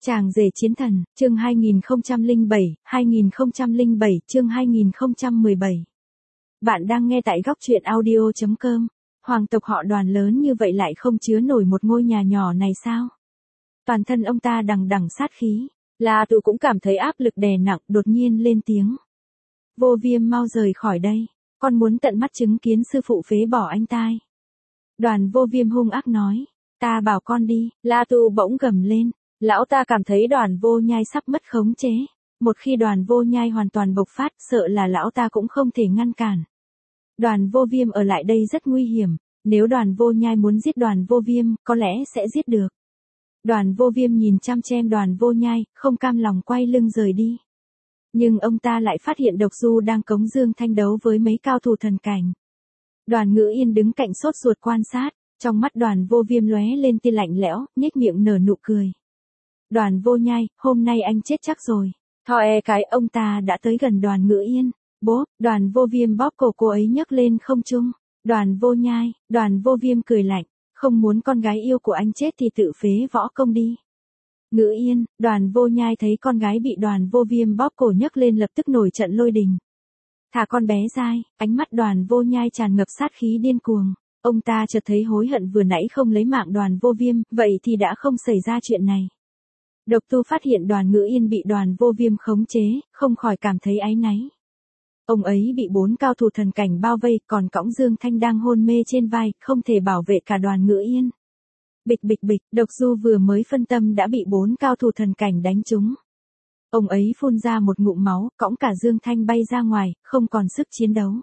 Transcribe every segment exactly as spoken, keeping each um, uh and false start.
Chàng rể chiến thần, chương hai nghìn không trăm lẻ bảy, hai nghìn không trăm lẻ bảy, chương hai nghìn không trăm mười bảy. Bạn đang nghe tại góc truyện audio chấm com. Hoàng tộc họ Đoàn lớn như vậy lại không chứa nổi một ngôi nhà nhỏ này sao? Toàn thân ông ta đằng đằng sát khí. La Tụ cũng cảm thấy áp lực đè nặng, đột nhiên lên tiếng. Vô Viêm mau rời khỏi đây, con muốn tận mắt chứng kiến sư phụ phế bỏ anh tai. Đoàn Vô Viêm hung ác nói, ta bảo con đi. La Tụ bỗng gầm lên. Lão ta cảm thấy Đoàn Vô Nhai sắp mất khống chế. Một khi Đoàn Vô Nhai hoàn toàn bộc phát, sợ là lão ta cũng không thể ngăn cản. Đoàn Vô Viêm ở lại đây rất nguy hiểm. Nếu Đoàn Vô Nhai muốn giết Đoàn Vô Viêm, có lẽ sẽ giết được. Đoàn Vô Viêm nhìn chăm chăm Đoàn Vô Nhai, không cam lòng quay lưng rời đi. Nhưng ông ta lại phát hiện Độc Du đang cống Dương Thanh đấu với mấy cao thủ thần cảnh. Đoàn Ngữ Yên đứng cạnh sốt ruột quan sát, trong mắt Đoàn Vô Viêm lóe lên tia lạnh lẽo, nhếch miệng nở nụ cười. Đoàn Vô Nhai, hôm nay anh chết chắc rồi. Thò e cái ông ta đã tới gần Đoàn Ngữ Yên. Bố, Đoàn Vô Viêm bóp cổ cô ấy nhấc lên không trung. Đoàn Vô Nhai, Đoàn Vô Viêm cười lạnh, không muốn con gái yêu của anh chết thì tự phế võ công đi. Ngữ Yên, Đoàn Vô Nhai thấy con gái bị Đoàn Vô Viêm bóp cổ nhấc lên lập tức nổi trận lôi đình. Thả con bé dai, ánh mắt Đoàn Vô Nhai tràn ngập sát khí điên cuồng. Ông ta chợt thấy hối hận vừa nãy không lấy mạng Đoàn Vô Viêm, vậy thì đã không xảy ra chuyện này. Độc Tu phát hiện Đoàn Ngữ Yên bị Đoàn Vô Viêm khống chế, không khỏi cảm thấy áy náy. Ông ấy bị bốn cao thủ thần cảnh bao vây, còn cõng Dương Thanh đang hôn mê trên vai, không thể bảo vệ cả Đoàn Ngữ Yên. Bịch bịch bịch, Độc Du vừa mới phân tâm đã bị bốn cao thủ thần cảnh đánh trúng. Ông ấy phun ra một ngụm máu, cõng cả Dương Thanh bay ra ngoài, không còn sức chiến đấu.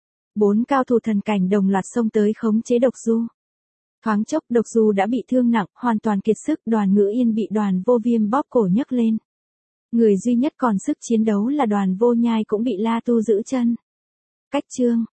Bốn cao thủ thần cảnh đồng loạt xông tới khống chế Độc Du. Thoáng chốc Độc Du đã bị thương nặng, hoàn toàn kiệt sức, Đoàn Ngữ Yên bị Đoàn Vô Viêm bóp cổ nhấc lên. Người duy nhất còn sức chiến đấu là Đoàn Vô Nhai cũng bị La Tu giữ chân. Cách chương,